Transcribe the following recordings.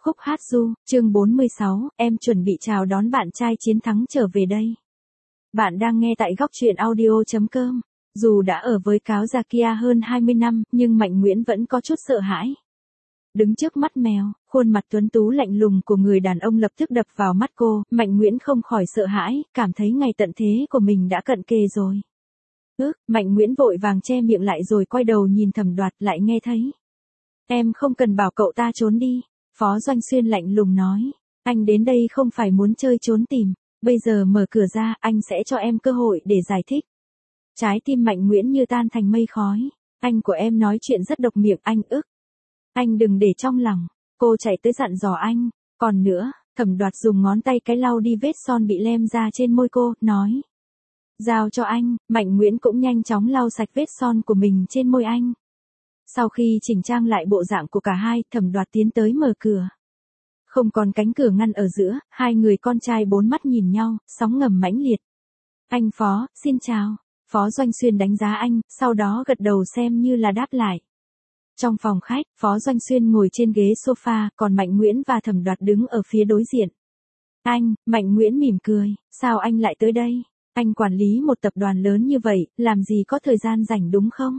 Khúc hát du, chương 46, em chuẩn bị chào đón bạn trai chiến thắng trở về đây. Bạn đang nghe tại góc truyện audio.com. Dù đã ở với cáo già kia hơn 20 năm, nhưng Mạnh Nguyễn vẫn có chút sợ hãi. Đứng trước mắt mèo, khuôn mặt tuấn tú lạnh lùng của người đàn ông lập tức đập vào mắt cô, Mạnh Nguyễn không khỏi sợ hãi, cảm thấy ngày tận thế của mình đã cận kề rồi. Mạnh Nguyễn vội vàng che miệng lại rồi quay đầu nhìn Thẩm Đoạt, lại nghe thấy. Em không cần bảo cậu ta trốn đi. Phó Doanh Xuyên lạnh lùng nói, anh đến đây không phải muốn chơi trốn tìm, bây giờ mở cửa ra, anh sẽ cho em cơ hội để giải thích. Trái tim Mạnh Nguyễn như tan thành mây khói, anh của em nói chuyện rất độc miệng, anh ức. Anh đừng để trong lòng, cô chạy tới dặn dò anh, còn nữa, Thẩm Đoạt dùng ngón tay cái lau đi vết son bị lem ra trên môi cô, nói. Giao cho anh, Mạnh Nguyễn cũng nhanh chóng lau sạch vết son của mình trên môi anh. Sau khi chỉnh trang lại bộ dạng của cả hai, Thẩm Đoạt tiến tới mở cửa. Không còn cánh cửa ngăn ở giữa, hai người con trai bốn mắt nhìn nhau, sóng ngầm mãnh liệt. Anh Phó, xin chào. Phó Doanh Xuyên đánh giá anh, sau đó gật đầu xem như là đáp lại. Trong phòng khách, Phó Doanh Xuyên ngồi trên ghế sofa, còn Mạnh Nguyễn và Thẩm Đoạt đứng ở phía đối diện. Anh, Mạnh Nguyễn mỉm cười, sao anh lại tới đây? Anh quản lý một tập đoàn lớn như vậy, làm gì có thời gian rảnh đúng không?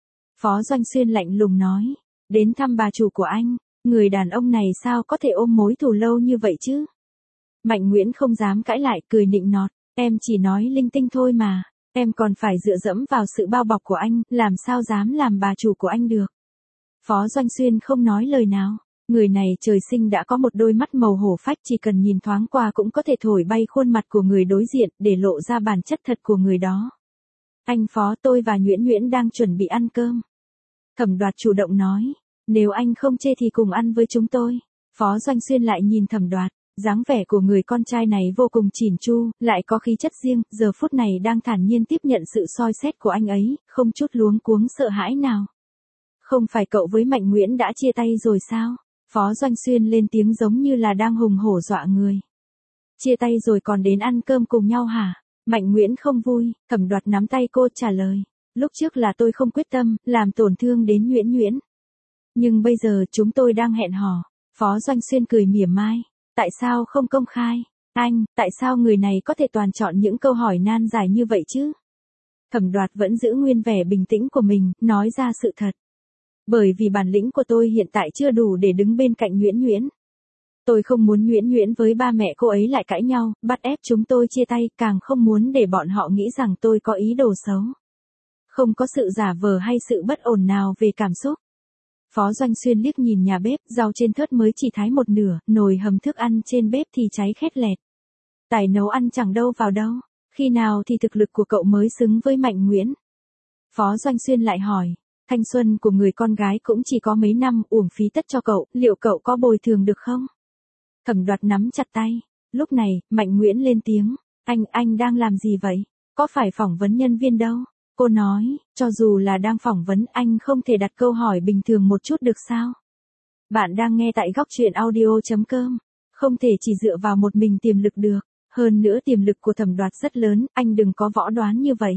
Phó Doanh Xuyên lạnh lùng nói, đến thăm bà chủ của anh, người đàn ông này sao có thể ôm mối thù lâu như vậy chứ? Mạnh Nguyễn không dám cãi lại, cười nịnh nọt, em chỉ nói linh tinh thôi mà, em còn phải dựa dẫm vào sự bao bọc của anh, làm sao dám làm bà chủ của anh được? Phó Doanh Xuyên không nói lời nào, người này trời sinh đã có một đôi mắt màu hổ phách, chỉ cần nhìn thoáng qua cũng có thể thổi bay khuôn mặt của người đối diện, để lộ ra bản chất thật của người đó. Anh Phó, tôi và Nguyễn Nguyễn đang chuẩn bị ăn cơm. Thẩm Đoạt chủ động nói, nếu anh không chê thì cùng ăn với chúng tôi. Phó Doanh Xuyên lại nhìn Thẩm Đoạt, dáng vẻ của người con trai này vô cùng chỉn chu, lại có khí chất riêng, giờ phút này đang thản nhiên tiếp nhận sự soi xét của anh ấy, không chút luống cuống sợ hãi nào. Không phải cậu với Mạnh Nguyễn đã chia tay rồi sao? Phó Doanh Xuyên lên tiếng giống như là đang hùng hổ dọa người. Chia tay rồi còn đến ăn cơm cùng nhau hả? Mạnh Nguyễn không vui, Thẩm Đoạt nắm tay cô trả lời. Lúc trước là tôi không quyết tâm, làm tổn thương đến Nguyễn Nguyễn. Nhưng bây giờ chúng tôi đang hẹn hò. Phó Doanh Xuyên cười mỉa mai. Tại sao không công khai? Anh, tại sao người này có thể toàn chọn những câu hỏi nan giải như vậy chứ? Thẩm Đoạt vẫn giữ nguyên vẻ bình tĩnh của mình, nói ra sự thật. Bởi vì bản lĩnh của tôi hiện tại chưa đủ để đứng bên cạnh Nguyễn Nguyễn. Tôi không muốn Nguyễn Nguyễn với ba mẹ cô ấy lại cãi nhau, bắt ép chúng tôi chia tay, càng không muốn để bọn họ nghĩ rằng tôi có ý đồ xấu. Không có sự giả vờ hay sự bất ổn nào về cảm xúc. Phó Doanh Xuyên liếc nhìn nhà bếp, rau trên thớt mới chỉ thái một nửa, nồi hầm thức ăn trên bếp thì cháy khét lẹt. Tài nấu ăn chẳng đâu vào đâu, khi nào thì thực lực của cậu mới xứng với Mạnh Nguyễn? Phó Doanh Xuyên lại hỏi, thanh xuân của người con gái cũng chỉ có mấy năm, uổng phí tất cho cậu, liệu cậu có bồi thường được không? Thẩm Đoạt nắm chặt tay, lúc này, Mạnh Nguyễn lên tiếng, anh đang làm gì vậy? Có phải phỏng vấn nhân viên đâu? Cô nói, cho dù là đang phỏng vấn anh không thể đặt câu hỏi bình thường một chút được sao? Bạn đang nghe tại góc truyện audio.com, không thể chỉ dựa vào một mình tiềm lực được, hơn nữa tiềm lực của Thẩm Đoạt rất lớn, anh đừng có võ đoán như vậy.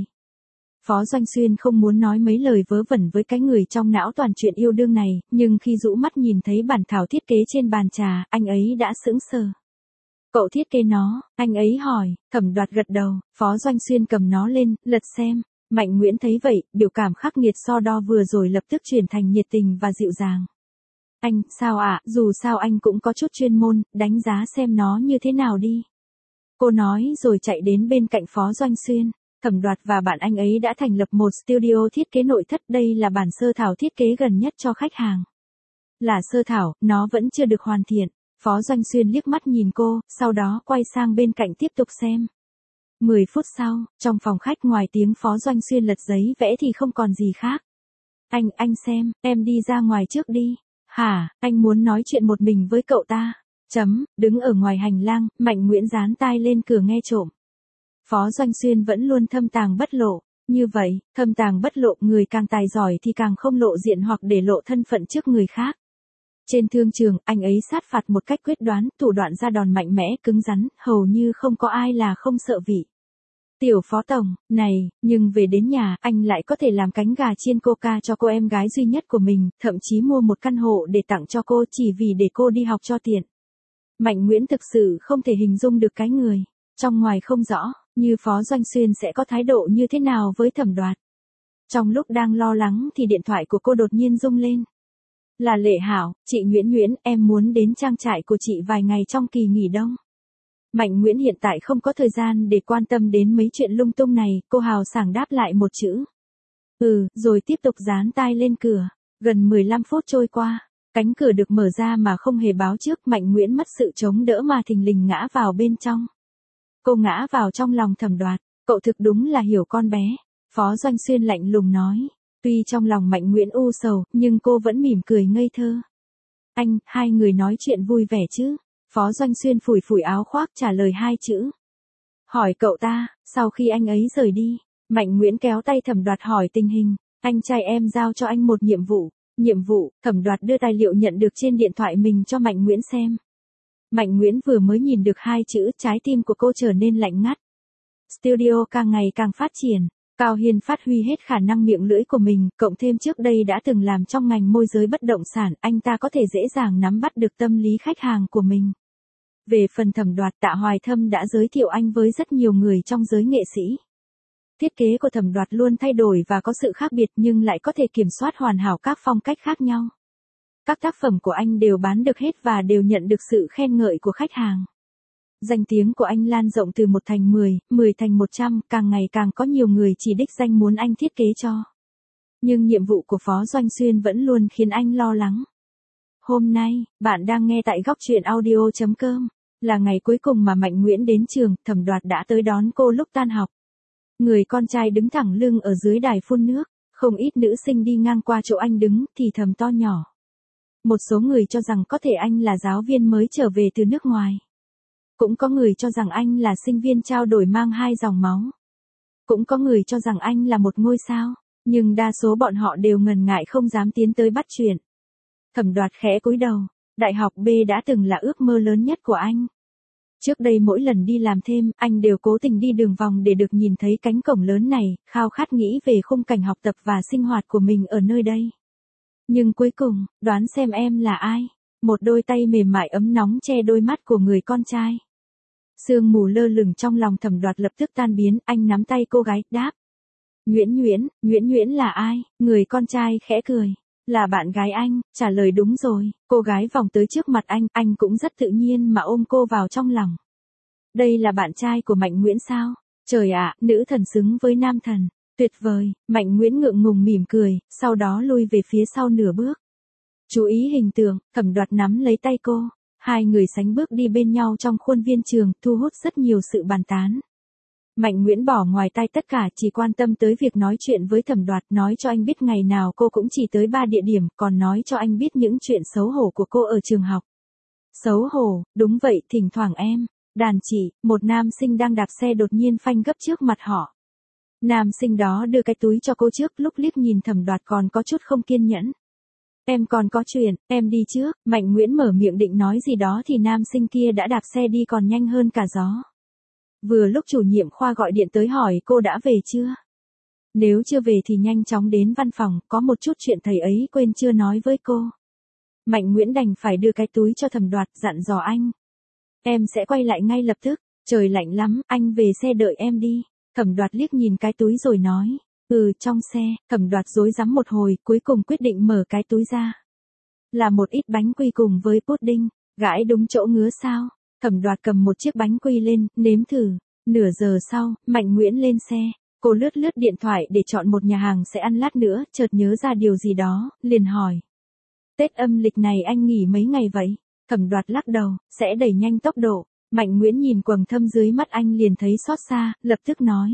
Phó Doanh Xuyên không muốn nói mấy lời vớ vẩn với cái người trong não toàn chuyện yêu đương này, nhưng khi rũ mắt nhìn thấy bản thảo thiết kế trên bàn trà, anh ấy đã sững sờ. Cậu thiết kế nó, anh ấy hỏi, Thẩm Đoạt gật đầu, Phó Doanh Xuyên cầm nó lên, lật xem. Mạnh Nguyễn thấy vậy, biểu cảm khắc nghiệt so đo vừa rồi lập tức chuyển thành nhiệt tình và dịu dàng. Anh, sao ạ, dù sao anh cũng có chút chuyên môn, đánh giá xem nó như thế nào đi. Cô nói rồi chạy đến bên cạnh Phó Doanh Xuyên. Thẩm Đoạt và bạn anh ấy đã thành lập một studio thiết kế nội thất, đây là bản sơ thảo thiết kế gần nhất cho khách hàng. Là sơ thảo, nó vẫn chưa được hoàn thiện. Phó Doanh Xuyên liếc mắt nhìn cô, sau đó quay sang bên cạnh tiếp tục xem. 10 phút sau, trong phòng khách ngoài tiếng Phó Doanh Xuyên lật giấy vẽ thì không còn gì khác. Anh xem, em đi ra ngoài trước đi. Hả, anh muốn nói chuyện một mình với cậu ta. Đứng ở ngoài hành lang, Mạnh Nguyễn dán tai lên cửa nghe trộm. Phó Doanh Xuyên vẫn luôn thâm tàng bất lộ. Như vậy, thâm tàng bất lộ, người càng tài giỏi thì càng không lộ diện hoặc để lộ thân phận trước người khác. Trên thương trường, anh ấy sát phạt một cách quyết đoán, thủ đoạn ra đòn mạnh mẽ, cứng rắn, hầu như không có ai là không sợ vị. Tiểu phó tổng, này, nhưng về đến nhà, anh lại có thể làm cánh gà chiên coca cho cô em gái duy nhất của mình, thậm chí mua một căn hộ để tặng cho cô chỉ vì để cô đi học cho tiện. Mạnh Nguyễn thực sự không thể hình dung được cái người, trong ngoài không rõ, như Phó Doanh Xuyên sẽ có thái độ như thế nào với Thẩm Đoạt. Trong lúc đang lo lắng thì điện thoại của cô đột nhiên rung lên. Là Lệ Hảo, chị Nguyễn Nguyễn, em muốn đến trang trại của chị vài ngày trong kỳ nghỉ đông. Mạnh Nguyễn hiện tại không có thời gian để quan tâm đến mấy chuyện lung tung này, cô hào sảng đáp lại một chữ. Rồi tiếp tục dán tai lên cửa. Gần 15 phút trôi qua, cánh cửa được mở ra mà không hề báo trước, Mạnh Nguyễn mất sự chống đỡ mà thình lình ngã vào bên trong. Cô ngã vào trong lòng Thẩm Đoạt, cậu thực đúng là hiểu con bé. Phó Doanh Xuyên lạnh lùng nói, tuy trong lòng Mạnh Nguyễn u sầu, nhưng cô vẫn mỉm cười ngây thơ. Anh, hai người nói chuyện vui vẻ chứ? Phó Doanh Xuyên phủi phủi áo khoác trả lời hai chữ. Hỏi cậu ta, sau khi anh ấy rời đi, Mạnh Nguyễn kéo tay Thẩm Đoạt hỏi tình hình, anh trai em giao cho anh một nhiệm vụ. Nhiệm vụ, Thẩm Đoạt đưa tài liệu nhận được trên điện thoại mình cho Mạnh Nguyễn xem. Mạnh Nguyễn vừa mới nhìn được hai chữ, trái tim của cô trở nên lạnh ngắt. Studio càng ngày càng phát triển, Cao Hiên phát huy hết khả năng miệng lưỡi của mình, cộng thêm trước đây đã từng làm trong ngành môi giới bất động sản, anh ta có thể dễ dàng nắm bắt được tâm lý khách hàng của mình. Về phần Thẩm Đoạt, Tạ Hoài Thâm đã giới thiệu anh với rất nhiều người trong giới nghệ sĩ. Thiết kế của Thẩm Đoạt luôn thay đổi và có sự khác biệt nhưng lại có thể kiểm soát hoàn hảo các phong cách khác nhau. Các tác phẩm của anh đều bán được hết và đều nhận được sự khen ngợi của khách hàng. Danh tiếng của anh lan rộng từ 1 thành 10, 10 thành 100, càng ngày càng có nhiều người chỉ đích danh muốn anh thiết kế cho. Nhưng nhiệm vụ của Phó Doanh Xuyên vẫn luôn khiến anh lo lắng. Hôm nay, bạn đang nghe tại Góc Chuyện Audio.com, là ngày cuối cùng mà Mạnh Nguyễn đến trường, Thẩm Đoạt đã tới đón cô lúc tan học. Người con trai đứng thẳng lưng ở dưới đài phun nước, không ít nữ sinh đi ngang qua chỗ anh đứng thì thầm to nhỏ. Một số người cho rằng có thể anh là giáo viên mới trở về từ nước ngoài. Cũng có người cho rằng anh là sinh viên trao đổi mang hai dòng máu. Cũng có người cho rằng anh là một ngôi sao, nhưng đa số bọn họ đều ngần ngại không dám tiến tới bắt chuyện. Thẩm Đoạt khẽ cúi đầu, đại học B đã từng là ước mơ lớn nhất của anh. Trước đây mỗi lần đi làm thêm, anh đều cố tình đi đường vòng để được nhìn thấy cánh cổng lớn này, khao khát nghĩ về khung cảnh học tập và sinh hoạt của mình ở nơi đây. Nhưng cuối cùng, đoán xem em là ai? Một đôi tay mềm mại ấm nóng che đôi mắt của người con trai. Sương mù lơ lửng trong lòng Thẩm Đoạt lập tức tan biến, anh nắm tay cô gái, đáp. Nguyễn Nguyễn là ai? Người con trai khẽ cười. Là bạn gái anh, trả lời đúng rồi. Cô gái vòng tới trước mặt anh cũng rất tự nhiên mà ôm cô vào trong lòng. Đây là bạn trai của Mạnh Nguyễn sao? Trời ạ, nữ thần xứng với nam thần. Tuyệt vời, Mạnh Nguyễn ngượng ngùng mỉm cười, sau đó lui về phía sau nửa bước. Chú ý hình tượng, Thẩm Đoạt nắm lấy tay cô. Hai người sánh bước đi bên nhau trong khuôn viên trường, thu hút rất nhiều sự bàn tán. Mạnh Nguyễn bỏ ngoài tai tất cả, chỉ quan tâm tới việc nói chuyện với Thẩm Đoạt, nói cho anh biết ngày nào cô cũng chỉ tới 3 địa điểm, còn nói cho anh biết những chuyện xấu hổ của cô ở trường học. Xấu hổ, đúng vậy, thỉnh thoảng em, đàn chị, một nam sinh đang đạp xe đột nhiên phanh gấp trước mặt họ. Nam sinh đó đưa cái túi cho cô trước, lúc liếc nhìn Thẩm Đoạt còn có chút không kiên nhẫn. Em còn có chuyện, em đi trước. Mạnh Nguyễn mở miệng định nói gì đó thì nam sinh kia đã đạp xe đi còn nhanh hơn cả gió. Vừa lúc chủ nhiệm khoa gọi điện tới hỏi cô đã về chưa? Nếu chưa về thì nhanh chóng đến văn phòng, có một chút chuyện thầy ấy quên chưa nói với cô. Mạnh Nguyễn đành phải đưa cái túi cho Thẩm Đoạt, dặn dò anh. Em sẽ quay lại ngay lập tức, trời lạnh lắm, anh về xe đợi em đi. Thẩm Đoạt liếc nhìn cái túi rồi nói. Trong xe, Thẩm Đoạt rối rắm một hồi, cuối cùng quyết định mở cái túi ra. Là một ít bánh quy cùng với pudding, gãi đúng chỗ ngứa sao. Thẩm Đoạt cầm một chiếc bánh quy lên, nếm thử. Nửa giờ sau, Mạnh Nguyễn lên xe. Cô lướt điện thoại để chọn một nhà hàng sẽ ăn lát nữa, chợt nhớ ra điều gì đó, liền hỏi. Tết âm lịch này anh nghỉ mấy ngày vậy? Thẩm Đoạt lắc đầu, sẽ đẩy nhanh tốc độ. Mạnh Nguyễn nhìn quầng thâm dưới mắt anh liền thấy xót xa, lập tức nói.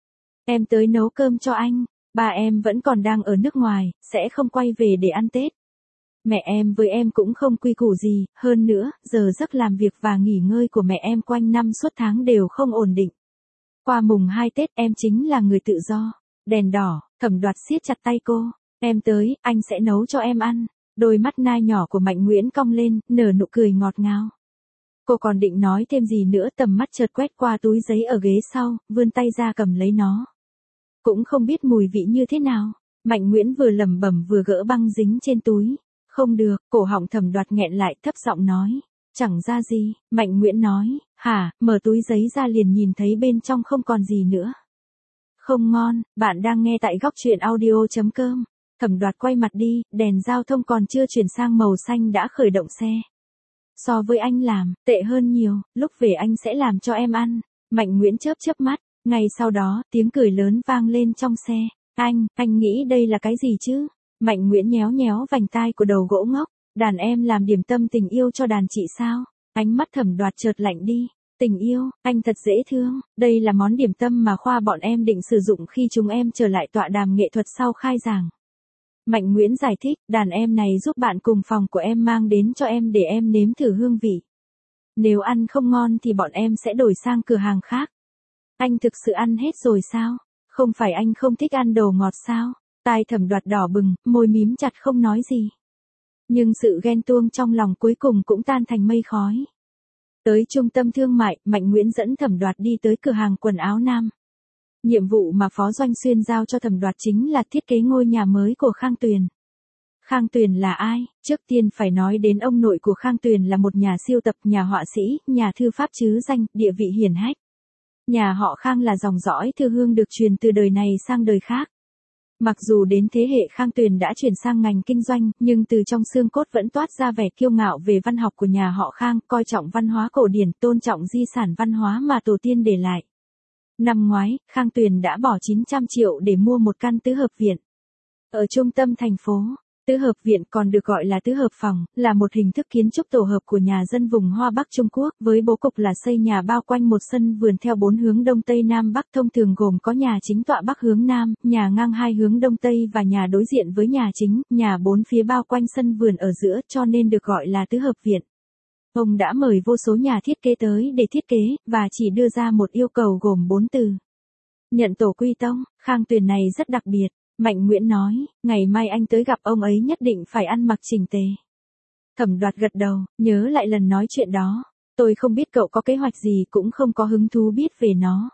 Em tới nấu cơm cho anh, ba em vẫn còn đang ở nước ngoài, sẽ không quay về để ăn Tết. Mẹ em với em cũng không quy củ gì, hơn nữa, giờ giấc làm việc và nghỉ ngơi của mẹ em quanh năm suốt tháng đều không ổn định. Qua mùng 2 Tết em chính là người tự do. Đèn đỏ, Thẩm Đoạt siết chặt tay cô. Em tới, anh sẽ nấu cho em ăn. Đôi mắt nai nhỏ của Mạnh Nguyễn cong lên, nở nụ cười ngọt ngào. Cô còn định nói thêm gì nữa, tầm mắt chợt quét qua túi giấy ở ghế sau, vươn tay ra cầm lấy nó. Cũng không biết mùi vị như thế nào. Mạnh Nguyễn vừa lẩm bẩm vừa gỡ băng dính trên túi. Không được, cổ họng Thẩm Đoạt nghẹn lại, thấp giọng nói. Chẳng ra gì. Mạnh Nguyễn nói. Hả? Mở túi giấy ra liền nhìn thấy bên trong không còn gì nữa. Không ngon. Bạn đang nghe tại góc truyện audio.com. Thẩm Đoạt quay mặt đi, đèn giao thông còn chưa chuyển sang màu xanh đã khởi động xe. So với anh làm, tệ hơn nhiều, lúc về anh sẽ làm cho em ăn. Mạnh Nguyễn chớp chớp mắt. Ngay sau đó, tiếng cười lớn vang lên trong xe. Anh nghĩ đây là cái gì chứ? Mạnh Nguyễn nhéo nhéo vành tai của đầu gỗ ngốc. Đàn em làm điểm tâm tình yêu cho đàn chị sao? Ánh mắt Thẩm Đoạt chợt lạnh đi. Tình yêu, anh thật dễ thương. Đây là món điểm tâm mà khoa bọn em định sử dụng khi chúng em trở lại tọa đàm nghệ thuật sau khai giảng. Mạnh Nguyễn giải thích, đàn em này giúp bạn cùng phòng của em mang đến cho em để em nếm thử hương vị. Nếu ăn không ngon thì bọn em sẽ đổi sang cửa hàng khác. Anh thực sự ăn hết rồi sao? Không phải anh không thích ăn đồ ngọt sao? Tai Thẩm Đoạt đỏ bừng, môi mím chặt không nói gì. Nhưng sự ghen tuông trong lòng cuối cùng cũng tan thành mây khói. Tới trung tâm thương mại, Mạnh Nguyễn dẫn Thẩm Đoạt đi tới cửa hàng quần áo nam. Nhiệm vụ mà Phó Doanh Xuyên giao cho Thẩm Đoạt chính là thiết kế ngôi nhà mới của Khang Tuyền. Khang Tuyền là ai? Trước tiên phải nói đến ông nội của Khang Tuyền là một nhà siêu tập, nhà họa sĩ, nhà thư pháp trứ danh, địa vị hiển hách. Nhà họ Khang là dòng dõi thư hương được truyền từ đời này sang đời khác. Mặc dù đến thế hệ Khang Tuyền đã chuyển sang ngành kinh doanh, nhưng từ trong xương cốt vẫn toát ra vẻ kiêu ngạo về văn học của nhà họ Khang, coi trọng văn hóa cổ điển, tôn trọng di sản văn hóa mà tổ tiên để lại. Năm ngoái, Khang Tuyền đã bỏ 900 triệu để mua một căn tứ hợp viện. Ở trung tâm thành phố, tứ hợp viện còn được gọi là tứ hợp phòng, là một hình thức kiến trúc tổ hợp của nhà dân vùng Hoa Bắc Trung Quốc, với bố cục là xây nhà bao quanh một sân vườn theo 4 hướng Đông Tây Nam Bắc, thông thường gồm có nhà chính tọa Bắc hướng Nam, nhà ngang 2 hướng Đông Tây và nhà đối diện với nhà chính, nhà 4 phía bao quanh sân vườn ở giữa, cho nên được gọi là tứ hợp viện. Ông đã mời vô số nhà thiết kế tới để thiết kế, và chỉ đưa ra một yêu cầu gồm 4 từ. Nhận tổ quy tông. Khang Tuyền này rất đặc biệt. Mạnh Nguyễn nói, ngày mai anh tới gặp ông ấy nhất định phải ăn mặc chỉnh tề. Thẩm Đoạt gật đầu, nhớ lại lần nói chuyện đó. Tôi không biết cậu có kế hoạch gì, cũng không có hứng thú biết về nó.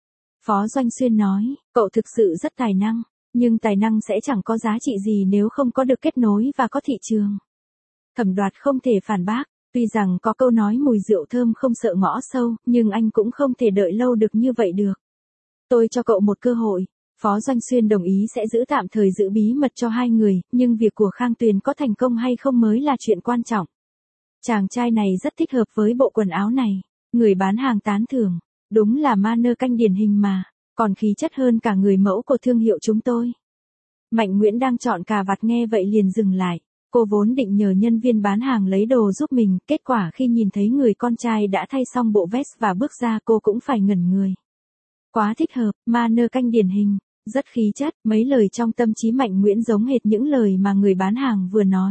Phó Doanh Xuyên nói, cậu thực sự rất tài năng, nhưng tài năng sẽ chẳng có giá trị gì nếu không có được kết nối và có thị trường. Thẩm Đoạt không thể phản bác, tuy rằng có câu nói mùi rượu thơm không sợ ngõ sâu, nhưng anh cũng không thể đợi lâu được như vậy được. Tôi cho cậu một cơ hội. Phó Doanh Xuyên đồng ý sẽ giữ tạm thời giữ bí mật cho hai người, nhưng việc của Khang Tuyền có thành công hay không mới là chuyện quan trọng. Chàng trai này rất thích hợp với bộ quần áo này. Người bán hàng tán thưởng. Đúng là mannequin điển hình mà, còn khí chất hơn cả người mẫu của thương hiệu chúng tôi. Mạnh Nguyễn đang chọn cà vạt nghe vậy liền dừng lại. Cô vốn định nhờ nhân viên bán hàng lấy đồ giúp mình, kết quả khi nhìn thấy người con trai đã thay xong bộ vest và bước ra, cô cũng phải ngẩn người. Quá thích hợp, mannequin điển hình, rất khí chất, mấy lời trong tâm trí Mạnh Nguyễn giống hệt những lời mà người bán hàng vừa nói.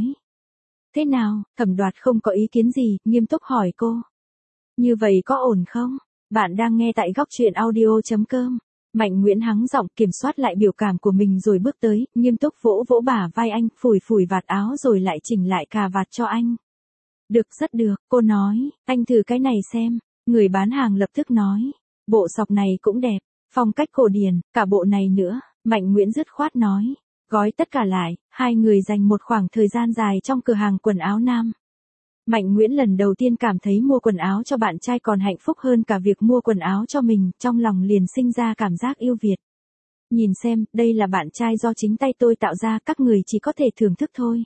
Thế nào? Thẩm Đoạt không có ý kiến gì, nghiêm túc hỏi cô. Như vậy có ổn không? Bạn đang nghe tại góc truyện audio.com. Mạnh Nguyễn hắng giọng, kiểm soát lại biểu cảm của mình rồi bước tới, nghiêm túc vỗ vỗ bả vai anh, phủi phủi vạt áo rồi lại chỉnh lại cà vạt cho anh. Được, rất được, cô nói, anh thử cái này xem. Người bán hàng lập tức nói, bộ sọc này cũng đẹp, phong cách cổ điển, cả bộ này nữa. Mạnh Nguyễn dứt khoát nói, gói tất cả lại. Hai người dành một khoảng thời gian dài trong cửa hàng quần áo nam. Mạnh Nguyễn lần đầu tiên cảm thấy mua quần áo cho bạn trai còn hạnh phúc hơn cả việc mua quần áo cho mình, trong lòng liền sinh ra cảm giác yêu Việt. Nhìn xem, đây là bạn trai do chính tay tôi tạo ra, các người chỉ có thể thưởng thức thôi.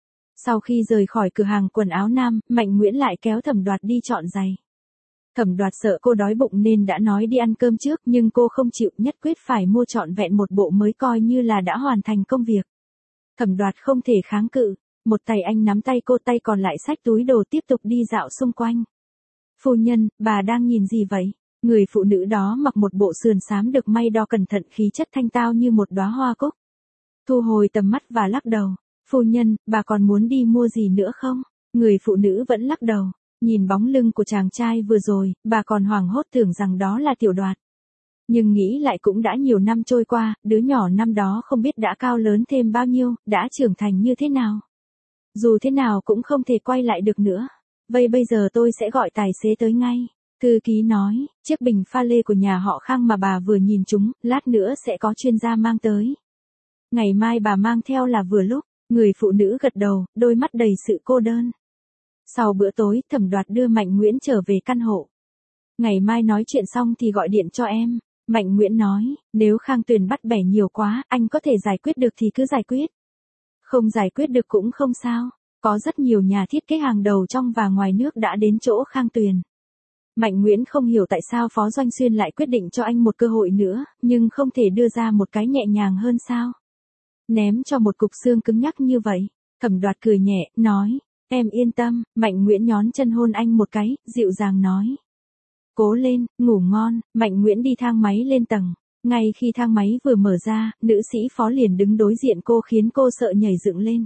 Sau khi rời khỏi cửa hàng quần áo nam, Mạnh Nguyễn lại kéo Thẩm Đoạt đi chọn giày. Thẩm Đoạt sợ cô đói bụng nên đã nói đi ăn cơm trước, nhưng cô không chịu, nhất quyết phải mua trọn vẹn một bộ mới coi như là đã hoàn thành công việc. Thẩm Đoạt không thể kháng cự. Một tay anh nắm tay cô, tay còn lại xách túi đồ tiếp tục đi dạo xung quanh. Phu nhân, bà đang nhìn gì vậy? Người phụ nữ đó mặc một bộ sườn xám được may đo cẩn thận, khí chất thanh tao như một đóa hoa cúc. Thu hồi tầm mắt và lắc đầu. Phu nhân, bà còn muốn đi mua gì nữa không? Người phụ nữ vẫn lắc đầu. Nhìn bóng lưng của chàng trai vừa rồi, bà còn hoảng hốt tưởng rằng đó là Tiểu Đoạt. Nhưng nghĩ lại cũng đã nhiều năm trôi qua, đứa nhỏ năm đó không biết đã cao lớn thêm bao nhiêu, đã trưởng thành như thế nào. Dù thế nào cũng không thể quay lại được nữa. Vậy bây giờ tôi sẽ gọi tài xế tới ngay. Thư ký nói, chiếc bình pha lê của nhà họ Khang mà bà vừa nhìn chúng, lát nữa sẽ có chuyên gia mang tới. Ngày mai bà mang theo là vừa lúc. Người phụ nữ gật đầu, đôi mắt đầy sự cô đơn. Sau bữa tối, Thẩm Đoạt đưa Mạnh Nguyễn trở về căn hộ. Ngày mai nói chuyện xong thì gọi điện cho em. Mạnh Nguyễn nói, nếu Khang Tuyền bắt bẻ nhiều quá, anh có thể giải quyết được thì cứ giải quyết. Không giải quyết được cũng không sao. Có rất nhiều nhà thiết kế hàng đầu trong và ngoài nước đã đến chỗ Khang Tuyền. Mạnh Nguyễn không hiểu tại sao Phó Doanh Xuyên lại quyết định cho anh một cơ hội nữa, nhưng không thể đưa ra một cái nhẹ nhàng hơn sao? Ném cho một cục xương cứng nhắc như vậy. Thẩm Đoạt cười nhẹ, nói, em yên tâm. Mạnh Nguyễn nhón chân hôn anh một cái, dịu dàng nói. Cố lên, ngủ ngon. Mạnh Nguyễn đi thang máy lên tầng. Ngay khi thang máy vừa mở ra, nữ sĩ Phó liền đứng đối diện cô khiến cô sợ nhảy dựng lên.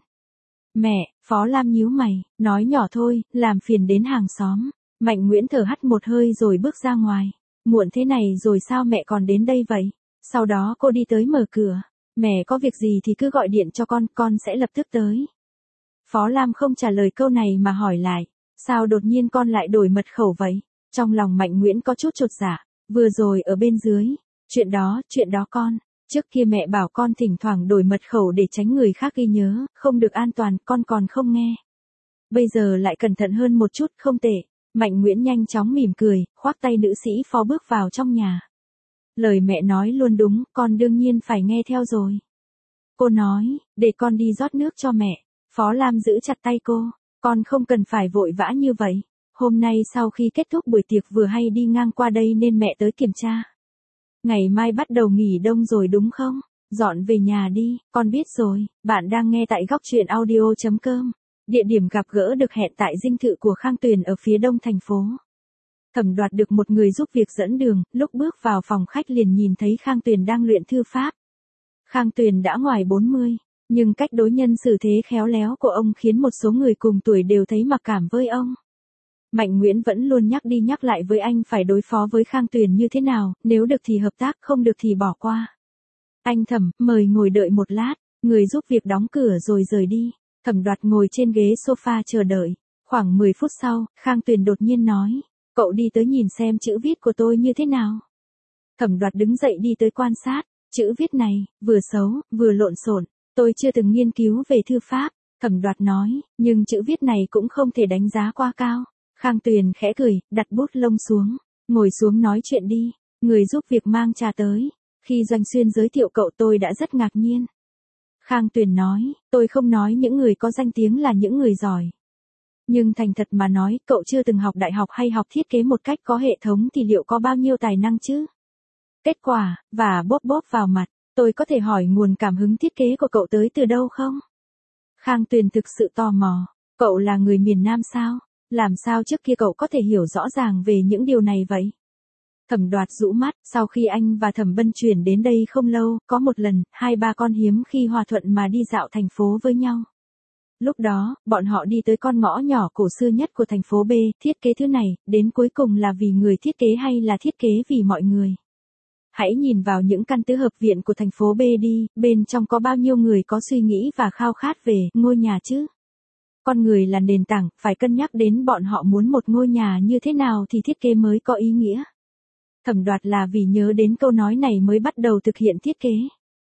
Mẹ, Phó Lam nhíu mày, nói nhỏ thôi, làm phiền đến hàng xóm. Mạnh Nguyễn thở hắt một hơi rồi bước ra ngoài. Muộn thế này rồi sao mẹ còn đến đây vậy? Sau đó cô đi tới mở cửa. Mẹ có việc gì thì cứ gọi điện cho con sẽ lập tức tới. Phó Lam không trả lời câu này mà hỏi lại, sao đột nhiên con lại đổi mật khẩu vậy? Trong lòng Mạnh Nguyễn có chút chột dạ, vừa rồi ở bên dưới, chuyện đó con, trước kia mẹ bảo con thỉnh thoảng đổi mật khẩu để tránh người khác ghi nhớ, không được an toàn, con còn không nghe. Bây giờ lại cẩn thận hơn một chút, không tệ. Mạnh Nguyễn nhanh chóng mỉm cười, khoác tay nữ sĩ Phó bước vào trong nhà. Lời mẹ nói luôn đúng, con đương nhiên phải nghe theo rồi. Cô nói, để con đi rót nước cho mẹ. Phó Lam giữ chặt tay cô, con không cần phải vội vã như vậy. Hôm nay sau khi kết thúc buổi tiệc vừa hay đi ngang qua đây nên mẹ tới kiểm tra. Ngày mai bắt đầu nghỉ đông rồi đúng không? Dọn về nhà đi, con biết rồi. Bạn đang nghe tại góc truyện audio.com. Địa điểm gặp gỡ được hẹn tại dinh thự của Khang Tuyền ở phía đông thành phố. Thẩm Đoạt được một người giúp việc dẫn đường, lúc bước vào phòng khách liền nhìn thấy Khang Tuyền đang luyện thư pháp. Khang Tuyền đã ngoài 40, nhưng cách đối nhân xử thế khéo léo của ông khiến một số người cùng tuổi đều thấy mặc cảm với ông. Mạnh Nguyễn vẫn luôn nhắc đi nhắc lại với anh phải đối phó với Khang Tuyền như thế nào, nếu được thì hợp tác, không được thì bỏ qua. Anh Thẩm, mời ngồi đợi một lát, người giúp việc đóng cửa rồi rời đi. Thẩm Đoạt ngồi trên ghế sofa chờ đợi. Khoảng 10 phút sau, Khang Tuyền đột nhiên nói, cậu đi tới nhìn xem chữ viết của tôi như thế nào. Thẩm Đoạt đứng dậy đi tới quan sát, chữ viết này, vừa xấu, vừa lộn xộn, tôi chưa từng nghiên cứu về thư pháp. Thẩm Đoạt nói, nhưng chữ viết này cũng không thể đánh giá quá cao. Khang Tuyền khẽ cười, đặt bút lông xuống, ngồi xuống nói chuyện đi. Người giúp việc mang trà tới. Khi Doanh Xuyên giới thiệu cậu tôi đã rất ngạc nhiên. Khang Tuyền nói, tôi không nói những người có danh tiếng là những người giỏi. Nhưng thành thật mà nói, cậu chưa từng học đại học hay học thiết kế một cách có hệ thống thì liệu có bao nhiêu tài năng chứ? Kết quả, và bóp bóp vào mặt, tôi có thể hỏi nguồn cảm hứng thiết kế của cậu tới từ đâu không? Khang Tuyền thực sự tò mò, cậu là người miền Nam sao? Làm sao trước kia cậu có thể hiểu rõ ràng về những điều này vậy? Thẩm Đoạt rũ mắt, sau khi anh và Thẩm Bân chuyển đến đây không lâu, có một lần, hai ba con hiếm khi hòa thuận mà đi dạo thành phố với nhau. Lúc đó, bọn họ đi tới con ngõ nhỏ cổ xưa nhất của thành phố B, thiết kế thứ này, đến cuối cùng là vì người thiết kế hay là thiết kế vì mọi người? Hãy nhìn vào những căn tứ hợp viện của thành phố B đi, bên trong có bao nhiêu người có suy nghĩ và khao khát về ngôi nhà chứ? Con người là nền tảng, phải cân nhắc đến bọn họ muốn một ngôi nhà như thế nào thì thiết kế mới có ý nghĩa. Thẩm Đoạt là vì nhớ đến câu nói này mới bắt đầu thực hiện thiết kế.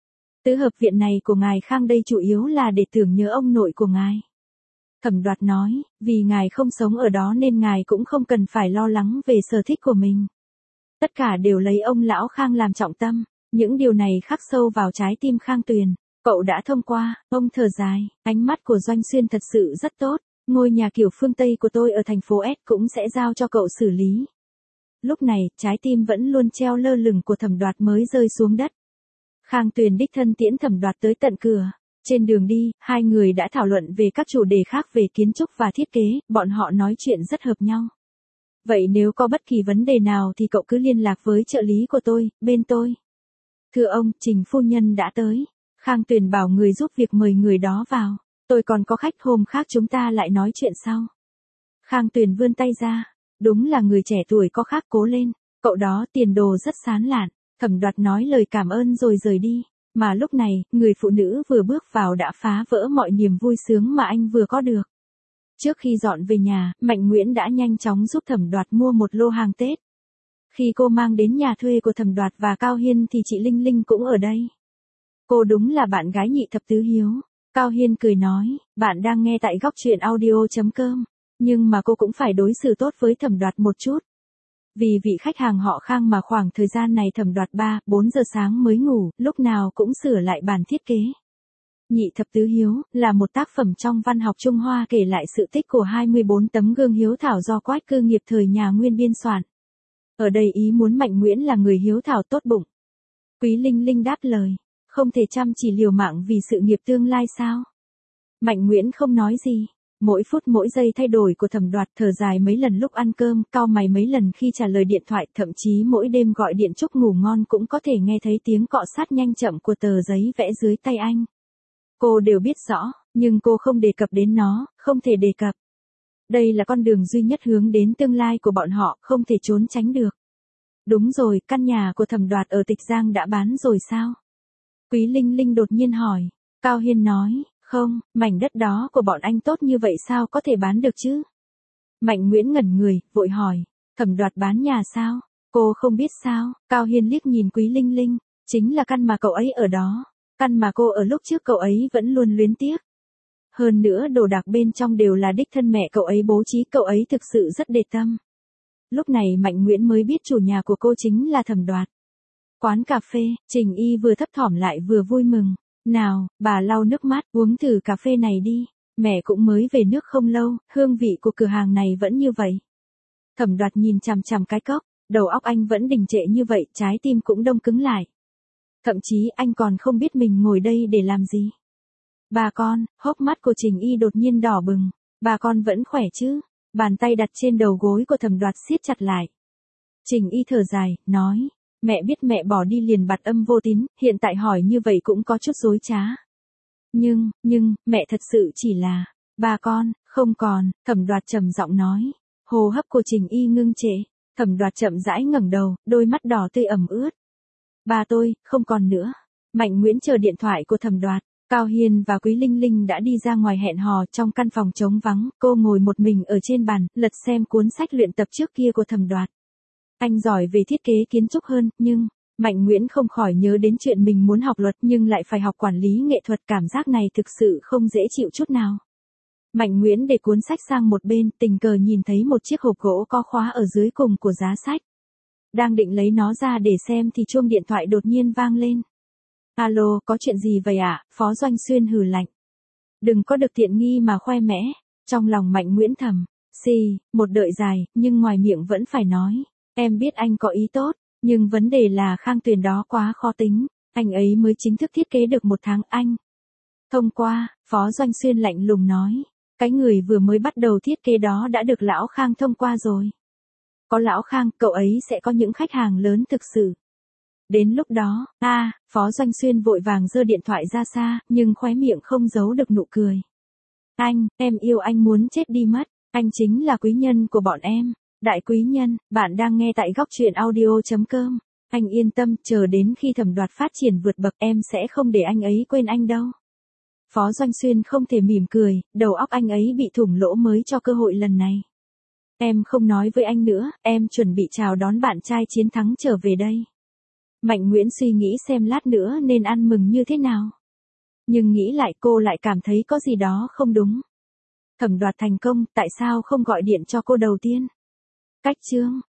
Tứ hợp viện này của ngài Khang đây chủ yếu là để tưởng nhớ ông nội của ngài. Thẩm Đoạt nói, vì ngài không sống ở đó nên ngài cũng không cần phải lo lắng về sở thích của mình. Tất cả đều lấy ông lão Khang làm trọng tâm, những điều này khắc sâu vào trái tim Khang Tuyền. Cậu đã thông qua, ông thở dài, ánh mắt của Doanh Xuyên thật sự rất tốt, ngôi nhà kiểu phương Tây của tôi ở thành phố S cũng sẽ giao cho cậu xử lý. Lúc này, trái tim vẫn luôn treo lơ lửng của Thẩm Đoạt mới rơi xuống đất. Khang Tuyền đích thân tiễn Thẩm Đoạt tới tận cửa. Trên đường đi, hai người đã thảo luận về các chủ đề khác về kiến trúc và thiết kế, bọn họ nói chuyện rất hợp nhau. Vậy nếu có bất kỳ vấn đề nào thì cậu cứ liên lạc với trợ lý của tôi, bên tôi. Thưa ông, Trình phu nhân đã tới. Khang Tuyền bảo người giúp việc mời người đó vào. Tôi còn có khách, hôm khác chúng ta lại nói chuyện sau. Khang Tuyền vươn tay ra. Đúng là người trẻ tuổi có khác, cố lên. Cậu đó tiền đồ rất sán lạn. Thẩm Đoạt nói lời cảm ơn rồi rời đi. Mà lúc này, người phụ nữ vừa bước vào đã phá vỡ mọi niềm vui sướng mà anh vừa có được. Trước khi dọn về nhà, Mạnh Nguyễn đã nhanh chóng giúp Thẩm Đoạt mua một lô hàng Tết. Khi cô mang đến nhà thuê của Thẩm Đoạt và Cao Hiên thì chị Linh Linh cũng ở đây. Cô đúng là bạn gái nhị thập tứ hiếu. Cao Hiên cười nói, bạn đang nghe tại góc truyện audio.com. Nhưng mà cô cũng phải đối xử tốt với Thẩm Đoạt một chút. Vì vị khách hàng họ Khang mà khoảng thời gian này Thẩm Đoạt 3-4 giờ sáng mới ngủ, lúc nào cũng sửa lại bản thiết kế. Nhị thập tứ hiếu là một tác phẩm trong văn học Trung Hoa kể lại sự tích của 24 tấm gương hiếu thảo do Quách Cư Nghiệp thời nhà Nguyên biên soạn. Ở đây ý muốn Mạnh Nguyễn là người hiếu thảo tốt bụng. Quý Linh Linh đáp lời, không thể chăm chỉ liều mạng vì sự nghiệp tương lai sao? Mạnh Nguyễn không nói gì. Mỗi phút mỗi giây thay đổi của Thẩm Đoạt, thở dài mấy lần lúc ăn cơm, cau mày mấy lần khi trả lời điện thoại, thậm chí mỗi đêm gọi điện chúc ngủ ngon cũng có thể nghe thấy tiếng cọ sát nhanh chậm của tờ giấy vẽ dưới tay anh. Cô đều biết rõ, nhưng cô không đề cập đến nó, không thể đề cập. Đây là con đường duy nhất hướng đến tương lai của bọn họ, không thể trốn tránh được. Đúng rồi, căn nhà của Thẩm Đoạt ở Tịch Giang đã bán rồi sao? Quý Linh Linh đột nhiên hỏi. Cao Hiên nói, không, mảnh đất đó của bọn anh tốt như vậy sao có thể bán được chứ? Mạnh Nguyễn ngẩn người, vội hỏi, Thẩm Đoạt bán nhà sao? Cô không biết sao? Cao Hiên liếc nhìn Quý Linh Linh, chính là căn mà cậu ấy ở đó. Căn mà cô ở lúc trước cậu ấy vẫn luôn luyến tiếc. Hơn nữa đồ đạc bên trong đều là đích thân mẹ cậu ấy bố trí, cậu ấy thực sự rất để tâm. Lúc này Mạnh Nguyễn mới biết chủ nhà của cô chính là Thẩm Đoạt. Quán cà phê, Trình Y vừa thấp thỏm lại vừa vui mừng. Nào, bà lau nước mắt, uống thử cà phê này đi. Mẹ cũng mới về nước không lâu, hương vị của cửa hàng này vẫn như vậy. Thẩm Đoạt nhìn chằm chằm cái cốc, đầu óc anh vẫn đình trệ như vậy, trái tim cũng đông cứng lại. Thậm chí anh còn không biết mình ngồi đây để làm gì. Bà con, hốc mắt của Trình Y đột nhiên đỏ bừng. Bà con vẫn khỏe chứ? Bàn tay đặt trên đầu gối của Thẩm Đoạt siết chặt lại. Trình Y thở dài, nói. Mẹ biết mẹ bỏ đi liền bặt âm vô tín, hiện tại hỏi như vậy cũng có chút dối trá. Nhưng, mẹ thật sự chỉ là, bà con, không còn, Thẩm Đoạt trầm giọng nói. Hô hấp của Trình Y ngưng trệ, Thẩm Đoạt chậm rãi ngẩng đầu, đôi mắt đỏ tươi ẩm ướt. Bà tôi, không còn nữa. Mạnh Nguyễn chờ điện thoại của Thẩm Đoạt. Cao Hiên và Quý Linh Linh đã đi ra ngoài hẹn hò trong căn phòng trống vắng, cô ngồi một mình ở trên bàn, lật xem cuốn sách luyện tập trước kia của Thẩm Đoạt. Anh giỏi về thiết kế kiến trúc hơn, nhưng, Mạnh Nguyễn không khỏi nhớ đến chuyện mình muốn học luật nhưng lại phải học quản lý nghệ thuật, cảm giác này thực sự không dễ chịu chút nào. Mạnh Nguyễn để cuốn sách sang một bên, tình cờ nhìn thấy một chiếc hộp gỗ có khóa ở dưới cùng của giá sách. Đang định lấy nó ra để xem thì chuông điện thoại đột nhiên vang lên. Alo, có chuyện gì vậy ạ? Phó Doanh Xuyên hừ lạnh. Đừng có được tiện nghi mà khoe mẽ. Trong lòng Mạnh Nguyễn thầm. Một đợi dài, nhưng ngoài miệng vẫn phải nói. Em biết anh có ý tốt, nhưng vấn đề là Khang Tuyền đó quá khó tính. Anh ấy mới chính thức thiết kế được 1 tháng anh. Thông qua, Phó Doanh Xuyên lạnh lùng nói. Cái người vừa mới bắt đầu thiết kế đó đã được Lão Khang thông qua rồi. Có Lão Khang, cậu ấy sẽ có những khách hàng lớn thực sự. Đến lúc đó, Phó Doanh Xuyên vội vàng giơ điện thoại ra xa, nhưng khóe miệng không giấu được nụ cười. Em yêu anh muốn chết đi mất, anh chính là quý nhân của bọn em. Đại quý nhân, bạn đang nghe tại góc truyện audio.com. Anh yên tâm, chờ đến khi Thẩm Đoạt phát triển vượt bậc em sẽ không để anh ấy quên anh đâu. Phó Doanh Xuyên không thể mỉm cười, đầu óc anh ấy bị thủng lỗ mới cho cơ hội lần này. Em không nói với anh nữa, em chuẩn bị chào đón bạn trai chiến thắng trở về đây. Mạnh Nguyễn suy nghĩ xem lát nữa nên ăn mừng như thế nào. Nhưng nghĩ lại cô lại cảm thấy có gì đó không đúng. Thẩm Đoạt thành công, tại sao không gọi điện cho cô đầu tiên? Cách chương